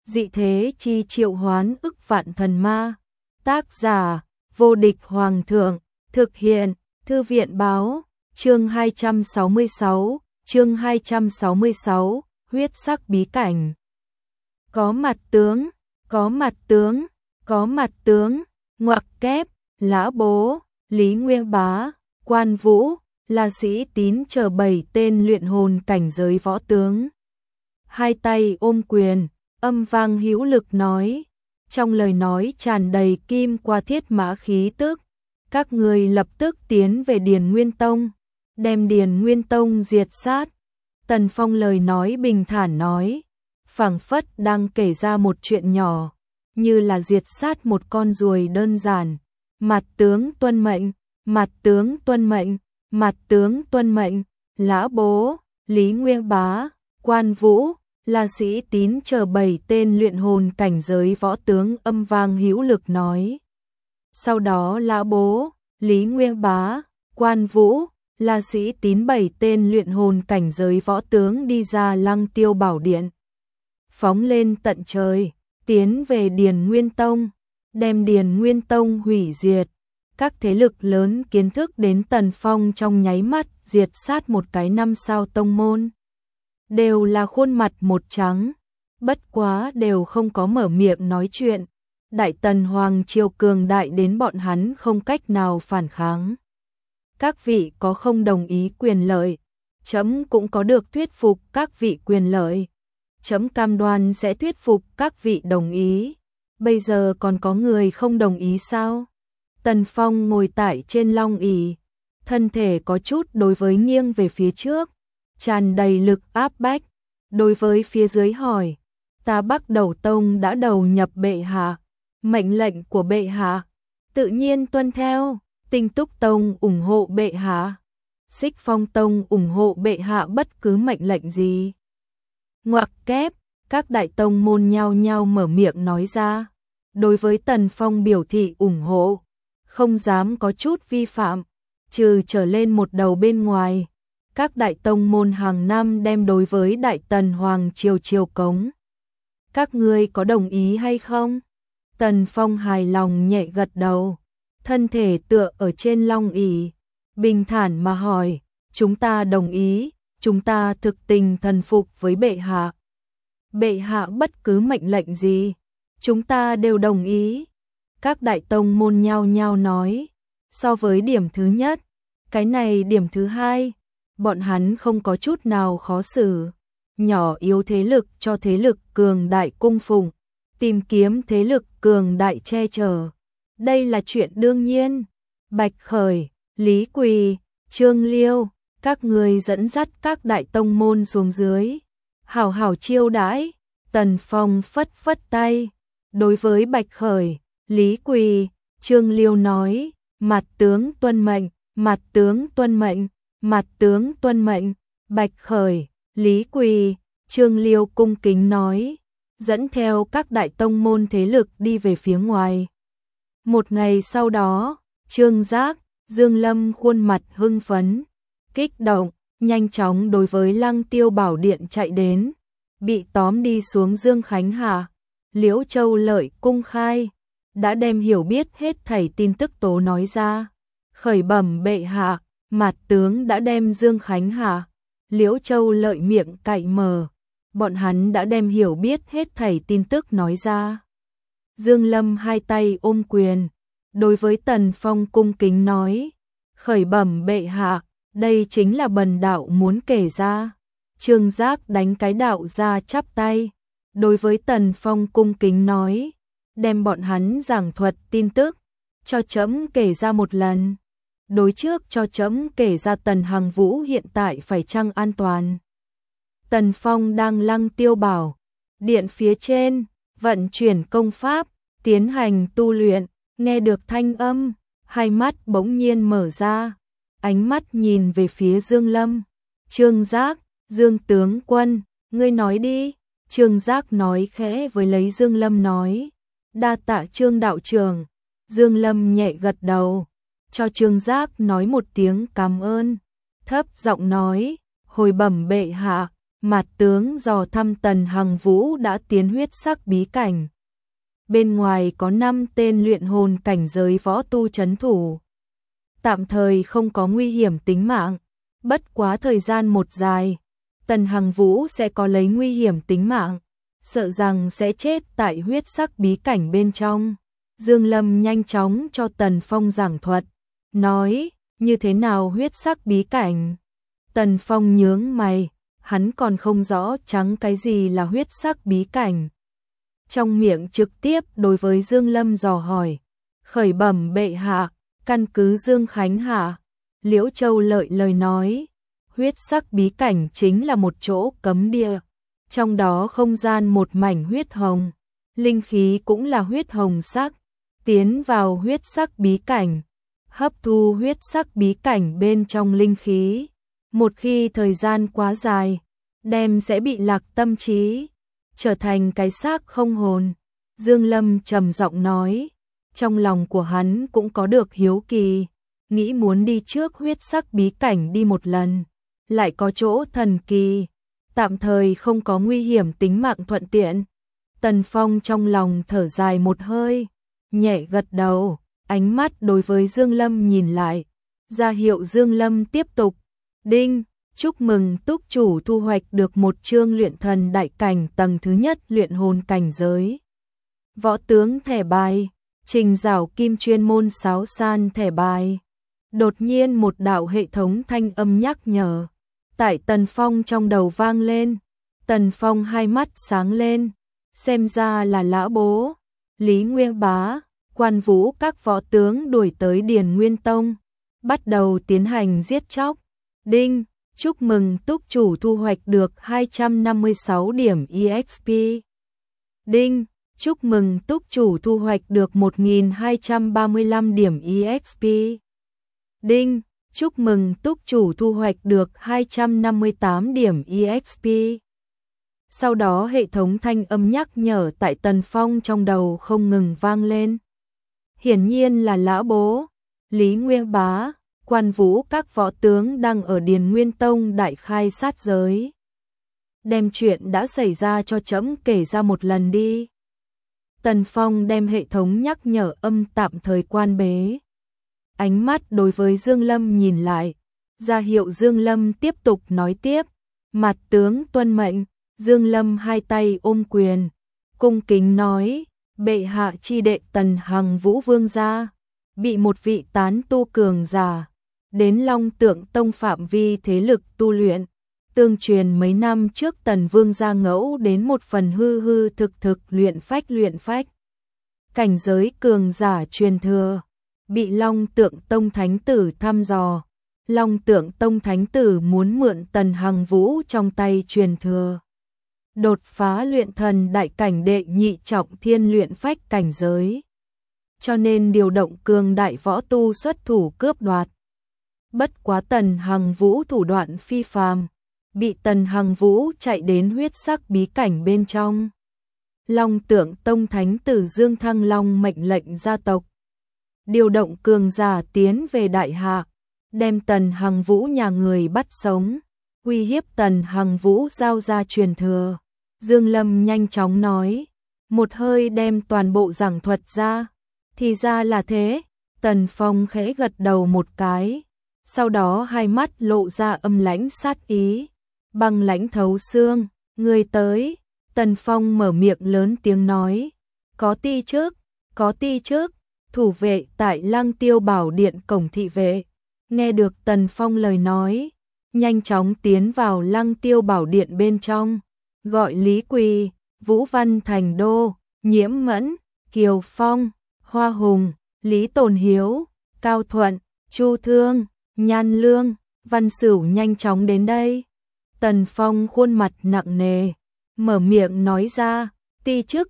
dị thế chi triệu hoán ức vạn thần ma. Tác giả, vô địch hoàng thượng, thực hiện, thư viện báo, chương 266, huyết sắc bí cảnh. Có mặt tướng, có mặt tướng, có mặt tướng, ngoặc kép, Lã Bố, Lý Nguyên Bá, Quan Vũ, là sĩ tín chờ 7 tên luyện hồn cảnh giới võ tướng. Hai tay ôm quyền, âm vang hữu lực nói, trong lời nói tràn đầy kim qua thiết mã khí tức, các người lập tức tiến về Điền Nguyên Tông, đem Điền Nguyên Tông diệt sát. Tần Phong lời nói bình thản nói, phảng phất đang kể ra một chuyện nhỏ, như là diệt sát một con ruồi đơn giản. Mặt tướng tuân mệnh, mặt tướng tuân mệnh, mặt tướng tuân mệnh. Lã Bố, Lý Nguyên Bá, Quan Vũ, là sĩ tín chờ 7 tên luyện hồn cảnh giới võ tướng âm vang hữu lực nói. Sau đó Lã Bố, Lý Nguyên Bá, Quan Vũ, là sĩ tín 7 tên luyện hồn cảnh giới võ tướng đi ra Lăng Tiêu Bảo Điện, phóng lên tận trời, tiến về Điền Nguyên Tông, đem Điền Nguyên Tông hủy diệt. Các thế lực lớn kiến thức đến Tần Phong trong nháy mắt diệt sát một cái 5 sao tông môn, đều là khuôn mặt một trắng, bất quá đều không có mở miệng nói chuyện. Đại Tần Hoàng triều cường đại đến bọn hắn không cách nào phản kháng. Các vị có không đồng ý quyền lợi, chấm cũng có được thuyết phục các vị quyền lợi. Chấm cam đoan sẽ thuyết phục các vị đồng ý. Bây giờ còn có người không đồng ý sao? Tần Phong ngồi tại trên long ỷ, thân thể có chút đối với nghiêng về phía trước, tràn đầy lực áp bách. Đối với phía dưới hỏi, ta Bắc Đầu Tông đã đầu nhập bệ hạ, mệnh lệnh của bệ hạ, tự nhiên tuân theo. Tinh Túc Tông ủng hộ bệ hạ, Xích Phong Tông ủng hộ bệ hạ bất cứ mệnh lệnh gì. Ngoặc kép, các đại tông môn nhao nhao mở miệng nói ra, đối với Tần Phong biểu thị ủng hộ, không dám có chút vi phạm, trừ trở lên một đầu bên ngoài. Các đại tông môn hàng năm đem đối với Đại Tần Hoàng triều triều cống. Các ngươi có đồng ý hay không? Tần Phong hài lòng nhẹ gật đầu, thân thể tựa ở trên long ỷ, bình thản mà hỏi, chúng ta đồng ý, chúng ta thực tình thần phục với bệ hạ. Bệ hạ bất cứ mệnh lệnh gì, chúng ta đều đồng ý. Các đại tông môn nhao nhao nói, so với điểm thứ nhất, cái này điểm thứ hai, bọn hắn không có chút nào khó xử. Nhỏ yếu thế lực cho thế lực cường đại cung phụng, tìm kiếm thế lực cường đại che chở, đây là chuyện đương nhiên. Bạch Khởi, Lý Quỳ, Trương Liêu, các người dẫn dắt các đại tông môn xuống dưới, hảo hảo chiêu đãi. Tần Phong phất phất tay, đối với Bạch Khởi, Lý Quỳ, Trương Liêu nói, mặt tướng tuân mệnh, mặt tướng tuân mệnh, mặt tướng tuân mệnh. Bạch Khởi, Lý Quỳ, Trương Liêu cung kính nói, dẫn theo các đại tông môn thế lực đi về phía ngoài. Một ngày sau đó, Trương Giác, Dương Lâm khuôn mặt hưng phấn, kích động, nhanh chóng đối với Lăng Tiêu Bảo Điện chạy đến, bị tóm đi xuống Dương Khánh Hà. Liễu Châu Lợi cung khai, đã đem hiểu biết hết thảy tin tức tố nói ra. Khởi bẩm bệ hạ, mặt tướng đã đem Dương Khánh Hà, Liễu Châu Lợi miệng cạy mở, bọn hắn đã đem hiểu biết hết thảy tin tức nói ra. Dương Lâm hai tay ôm quyền, đối với Tần Phong cung kính nói, khởi bẩm bệ hạ, đây chính là bần đạo muốn kể ra. Trương Giác đánh cái đạo ra chắp tay, đối với Tần Phong cung kính nói, đem bọn hắn giảng thuật tin tức, cho trẫm kể ra một lần. Đối trước cho trẫm kể ra Tần Hằng Vũ hiện tại phải chăng an toàn. Tần Phong đang Lăng Tiêu Bảo Điện phía trên, vận chuyển công pháp, tiến hành tu luyện, nghe được thanh âm, hai mắt bỗng nhiên mở ra, ánh mắt nhìn về phía Dương Lâm. Trương Giác, Dương tướng quân, ngươi nói đi. Trương Giác nói khẽ với lấy Dương Lâm nói, đa tạ Trương đạo trưởng. Dương Lâm nhẹ gật đầu, cho Trương Giác nói một tiếng cảm ơn, thấp giọng nói, hồi bẩm bệ hạ, Mạt tướng dò thăm Tần Hằng Vũ đã tiến huyết sắc bí cảnh. Bên ngoài có 5 tên luyện hồn cảnh giới võ tu trấn thủ. Tạm thời không có nguy hiểm tính mạng, bất quá thời gian một dài, Tần Hằng Vũ sẽ có lấy nguy hiểm tính mạng, sợ rằng sẽ chết tại huyết sắc bí cảnh bên trong. Dương Lâm nhanh chóng cho Tần Phong giảng thuật, nói, như thế nào huyết sắc bí cảnh? Tần Phong nhướng mày, hắn còn không rõ trắng cái gì là huyết sắc bí cảnh. Trong miệng trực tiếp đối với Dương Lâm dò hỏi, khởi bẩm bệ hạ, căn cứ Dương Khánh hạ, Liễu Châu Lợi lời nói, huyết sắc bí cảnh chính là một chỗ cấm địa, trong đó không gian một mảnh huyết hồng, linh khí cũng là huyết hồng sắc, tiến vào huyết sắc bí cảnh, hấp thu huyết sắc bí cảnh bên trong linh khí, một khi thời gian quá dài, đem sẽ bị lạc tâm trí, trở thành cái xác không hồn. Dương Lâm trầm giọng nói, trong lòng của hắn cũng có được hiếu kỳ, nghĩ muốn đi trước huyết sắc bí cảnh đi một lần, lại có chỗ thần kỳ, tạm thời không có nguy hiểm tính mạng thuận tiện. Tần Phong trong lòng thở dài một hơi, nhẹ gật đầu, ánh mắt đối với Dương Lâm nhìn lại, ra hiệu Dương Lâm tiếp tục. Đinh, chúc mừng túc chủ thu hoạch được một chương luyện thần đại cảnh tầng thứ nhất luyện hồn cảnh giới. Võ tướng thẻ bài, Trình Giảo Kim chuyên môn sáo san thẻ bài. Đột nhiên một đạo hệ thống thanh âm nhắc nhở, tại Tần Phong trong đầu vang lên. Tần Phong hai mắt sáng lên, xem ra là lão bố, Lý Nguyên Bá, Quan Vũ các võ tướng đuổi tới Điền Nguyên Tông, bắt đầu tiến hành giết chóc. Đinh, chúc mừng túc chủ thu hoạch được 256 điểm EXP. Đinh, chúc mừng túc chủ thu hoạch được 1235 điểm EXP. Đinh, chúc mừng túc chủ thu hoạch được 258 điểm EXP. Sau đó hệ thống thanh âm nhắc nhở tại Tần Phong trong đầu không ngừng vang lên. Hiển nhiên là lão bố, Lý Nguyên Bá, Quan Vũ các võ tướng đang ở Điền Nguyên Tông đại khai sát giới. Đem chuyện đã xảy ra cho trẫm kể ra một lần đi. Tần Phong đem hệ thống nhắc nhở âm tạm thời quan bế. Ánh mắt đối với Dương Lâm nhìn lại, ra hiệu Dương Lâm tiếp tục nói tiếp. Mặt tướng tuân mệnh. Dương Lâm hai tay ôm quyền, cung kính nói, bệ hạ chi đệ Tần Hằng Vũ vương gia, bị một vị tán tu cường giả, đến Long Tượng Tông phạm vi thế lực tu luyện, tương truyền mấy năm trước Tần vương gia ngẫu đến một phần hư hư thực thực luyện phách. Cảnh giới cường giả truyền thừa, bị Long Tượng Tông Thánh Tử thăm dò, Long Tượng Tông Thánh Tử muốn mượn Tần Hằng Vũ trong tay truyền thừa. Đột phá luyện thần đại cảnh đệ nhị trọng thiên luyện phách cảnh giới. Cho nên điều động cường đại võ tu xuất thủ cướp đoạt. Bất quá Tần Hằng Vũ thủ đoạn phi phàm, bị Tần Hằng Vũ chạy đến huyết sắc bí cảnh bên trong. Long Tượng Tông Thánh Tử Dương Thăng Long mệnh lệnh gia tộc, điều động cường giả tiến về đại hạ, đem Tần Hằng Vũ nhà người bắt sống, uy hiếp Tần Hằng Vũ giao ra truyền thừa. Dương Lâm nhanh chóng nói, một hơi đem toàn bộ giảng thuật ra. Thì ra là thế. Tần Phong khẽ gật đầu một cái, sau đó hai mắt lộ ra âm lãnh sát ý, băng lãnh thấu xương. Người tới. Tần Phong mở miệng lớn tiếng nói, có ti trước, thủ vệ tại Lăng Tiêu Bảo Điện cổng thị vệ. Nghe được Tần Phong lời nói, nhanh chóng tiến vào Lăng Tiêu Bảo Điện bên trong, gọi Lý Quỳ, Vũ Văn Thành Đô, Nhiễm Mẫn, Kiều Phong, Hoa Hùng, Lý Tồn Hiếu, Cao Thuận, Chu Thương, Nhan Lương, Văn Sửu nhanh chóng đến đây. Tần Phong khuôn mặt nặng nề, mở miệng nói ra, ti trước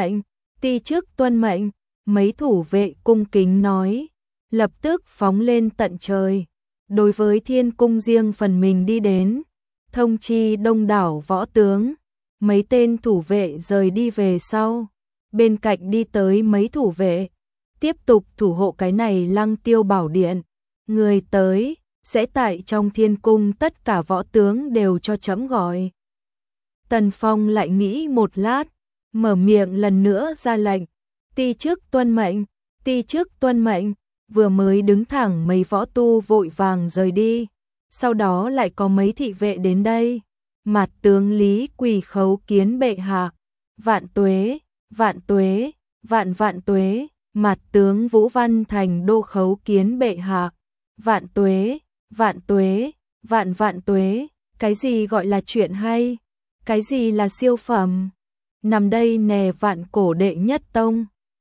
tuân mệnh. Mấy thủ vệ cung kính nói, lập tức phóng lên tận trời, đối với Thiên Cung riêng phần mình đi đến, thông chi đông đảo võ tướng. Mấy tên thủ vệ rời đi về sau, bên cạnh đi tới mấy thủ vệ, tiếp tục thủ hộ cái này Lăng Tiêu Bảo Điện. Người tới, sẽ tại trong Thiên Cung tất cả võ tướng đều cho trẫm gọi. Tần Phong lại nghĩ một lát, mở miệng lần nữa ra lệnh, ti chức tuân mệnh, ti chức tuân mệnh, vừa mới đứng thẳng mấy võ tu vội vàng rời đi, sau đó lại có mấy thị vệ đến đây. Mặt tướng Lý quỳ khấu kiến bệ hạ, vạn tuế, vạn tuế, vạn vạn tuế, mặt tướng Vũ Văn Thành đô khấu kiến bệ hạ, vạn tuế, vạn tuế, vạn vạn tuế, cái gì gọi là chuyện hay, cái gì là siêu phẩm, nằm đây nè vạn cổ đệ nhất tông.